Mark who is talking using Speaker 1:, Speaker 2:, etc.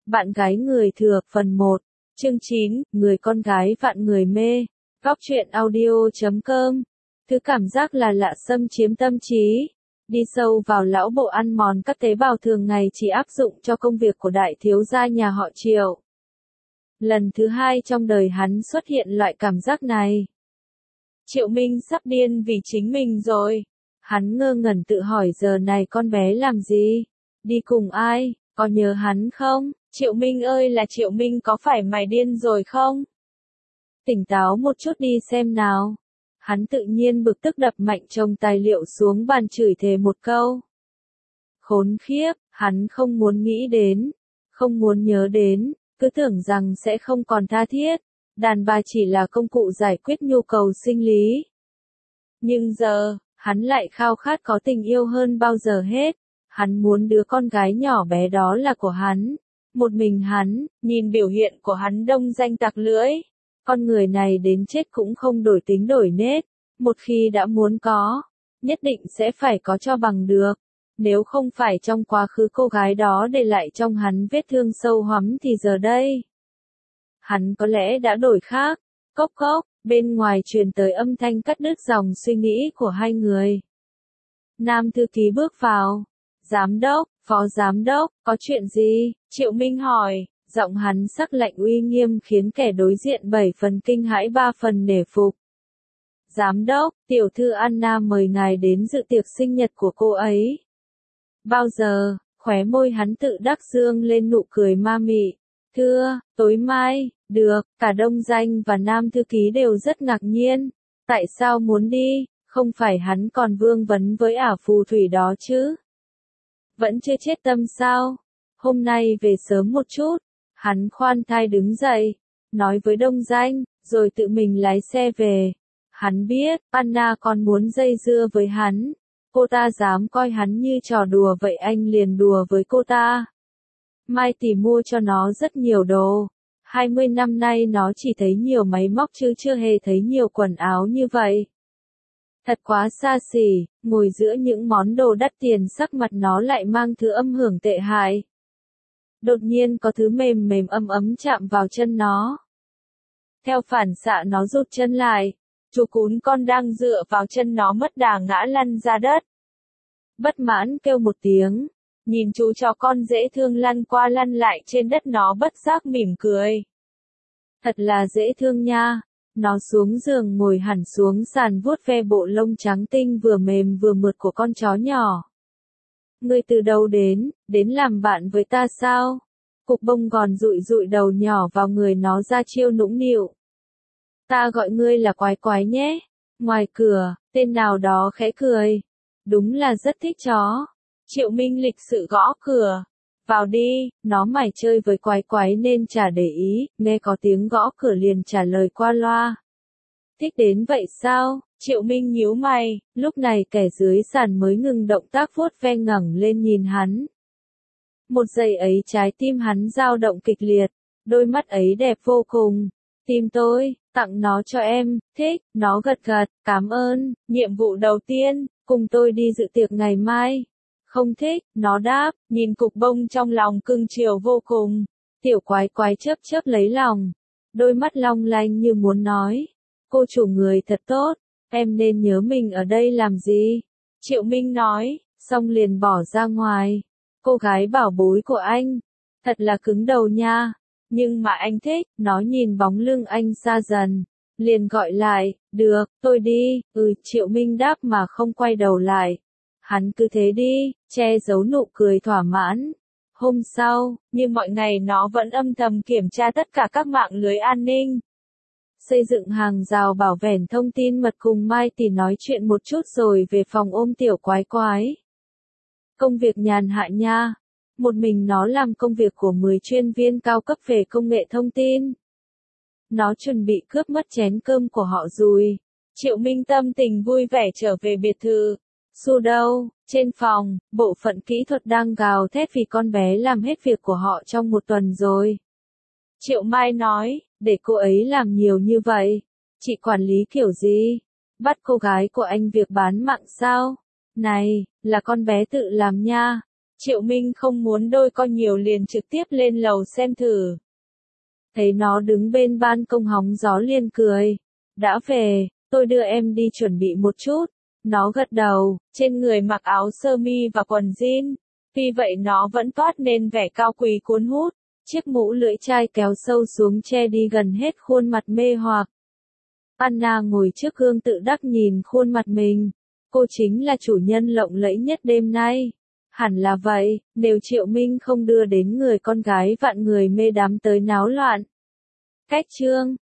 Speaker 1: Bạn gái người thừa phần 1, chương 9, người con gái vạn người mê. Góc truyện audio.com. Thứ cảm giác là lạ xâm chiếm tâm trí. Đi sâu vào lão bộ ăn mòn các tế bào thường ngày chỉ áp dụng cho công việc của đại thiếu gia nhà họ Triệu. Lần thứ 2 trong đời hắn xuất hiện loại cảm giác này. Triệu Minh sắp điên vì chính mình rồi. Hắn ngơ ngẩn tự hỏi giờ này con bé làm gì? Đi cùng ai? Có nhớ hắn không? Triệu Minh ơi là Triệu Minh, có phải mày điên rồi không? Tỉnh táo một chút đi xem nào. Hắn tự nhiên bực tức đập mạnh chồng tài liệu xuống bàn chửi thề một câu. Khốn khiếp, hắn không muốn nghĩ đến, không muốn nhớ đến, cứ tưởng rằng sẽ không còn tha thiết. Đàn bà chỉ là công cụ giải quyết nhu cầu sinh lý. Nhưng giờ, hắn lại khao khát có tình yêu hơn bao giờ hết. Hắn muốn đứa con gái nhỏ bé đó là của hắn. Một mình hắn, nhìn biểu hiện của hắn đông danh tặc lưỡi. Con người này đến chết cũng không đổi tính đổi nết. Một khi đã muốn có, nhất định sẽ phải có cho bằng được. Nếu không phải trong quá khứ cô gái đó để lại trong hắn vết thương sâu hoắm thì giờ đây hắn có lẽ đã đổi khác. Cốc cốc, bên ngoài truyền tới âm thanh cắt đứt dòng suy nghĩ của hai người. Nam thư ký bước vào. Giám đốc, phó giám đốc, có chuyện gì? Triệu Minh hỏi, giọng hắn sắc lạnh uy nghiêm khiến kẻ đối diện 7 phần kinh hãi 3 phần nể phục. Giám đốc, tiểu thư Anna mời ngài đến dự tiệc sinh nhật của cô ấy. Bao giờ? Khóe môi hắn tự đắc dương lên nụ cười ma mị. Thưa, tối mai, được, cả Đông Danh và Nam thư ký đều rất ngạc nhiên. Tại sao muốn đi? Không phải hắn còn vương vấn với ả phù thủy đó chứ? Vẫn chưa chết tâm sao? Hôm nay về sớm một chút. Hắn khoan thai đứng dậy, nói với Đông Danh, rồi tự mình lái xe về. Hắn biết, Anna còn muốn dây dưa với hắn. Cô ta dám coi hắn như trò đùa vậy anh liền đùa với cô ta. Mai tỷ mua cho nó rất nhiều đồ. 20 năm nay nó chỉ thấy nhiều máy móc chứ chưa hề thấy nhiều quần áo như vậy. Thật quá xa xỉ, ngồi giữa những món đồ đắt tiền sắc mặt nó lại mang thứ âm hưởng tệ hại. Đột nhiên có thứ mềm mềm ấm ấm chạm vào chân nó. Theo phản xạ nó rụt chân lại. Chú cún con đang dựa vào chân nó mất đà ngã lăn ra đất. Bất mãn kêu một tiếng. Nhìn chú chó con dễ thương lăn qua lăn lại trên đất nó bất giác mỉm cười. Thật là dễ thương nha. Nó xuống giường ngồi hẳn xuống sàn vuốt ve bộ lông trắng tinh vừa mềm vừa mượt của con chó nhỏ. Ngươi từ đâu đến làm bạn với ta sao? Cục bông gòn dụi dụi đầu nhỏ vào người nó ra chiêu nũng nịu. Ta gọi ngươi là Quái Quái nhé. Ngoài cửa, tên nào đó khẽ cười. Đúng là rất thích chó. Triệu Minh lịch sự gõ cửa. Vào đi, nó mải chơi với Quái Quái nên chả để ý, nghe có tiếng gõ cửa liền trả lời qua loa. Thích đến vậy sao? Triệu Minh nhíu mày, lúc này kẻ dưới sàn mới ngừng động tác vuốt ve ngẩng lên nhìn hắn. Một giây ấy trái tim hắn dao động kịch liệt, đôi mắt ấy đẹp vô cùng. Tim tôi, tặng nó cho em, thích, nó gật gật, cảm ơn, nhiệm vụ đầu tiên, cùng tôi đi dự tiệc ngày mai. Không thích, nó đáp, nhìn cục bông trong lòng cưng chiều vô cùng. Tiểu Quái Quái chớp chớp lấy lòng. Đôi mắt long lanh như muốn nói. Cô chủ người thật tốt, em nên nhớ mình ở đây làm gì? Triệu Minh nói, xong liền bỏ ra ngoài. Cô gái bảo bối của anh, thật là cứng đầu nha. Nhưng mà anh thích, nó nhìn bóng lưng anh xa dần. Liền gọi lại, được, tôi đi, Triệu Minh đáp mà không quay đầu lại. Hắn cứ thế đi, che giấu nụ cười thỏa mãn. Hôm sau, như mọi ngày nó vẫn âm thầm kiểm tra tất cả các mạng lưới an ninh. Xây dựng hàng rào bảo vệ thông tin mật cùng Mai tỷ nói chuyện một chút rồi về phòng ôm Tiểu Quái Quái. Công việc nhàn hạ nha. Một mình nó làm công việc của 10 chuyên viên cao cấp về công nghệ thông tin. Nó chuẩn bị cướp mất chén cơm của họ rồi. Triệu Minh tâm tình vui vẻ trở về biệt thự. Su đâu, trên phòng, bộ phận kỹ thuật đang gào thét vì con bé làm hết việc của họ trong một tuần rồi. Triệu Mai nói, để cô ấy làm nhiều như vậy. Chị quản lý kiểu gì? Bắt cô gái của anh việc bán mạng sao? Này, là con bé tự làm nha. Triệu Minh không muốn đôi co nhiều liền trực tiếp lên lầu xem thử. Thấy nó đứng bên ban công hóng gió liền cười. Đã về, tôi đưa em đi chuẩn bị một chút. Nó gật đầu, trên người mặc áo sơ mi và quần jean. Vì vậy nó vẫn toát nên vẻ cao quý cuốn hút. Chiếc mũ lưỡi chai kéo sâu xuống che đi gần hết khuôn mặt mê hoặc. Anna ngồi trước gương tự đắc nhìn khuôn mặt mình. Cô chính là chủ nhân lộng lẫy nhất đêm nay. Hẳn là vậy, nếu Triệu Minh không đưa đến người con gái vạn người mê đắm tới náo loạn. Cách chương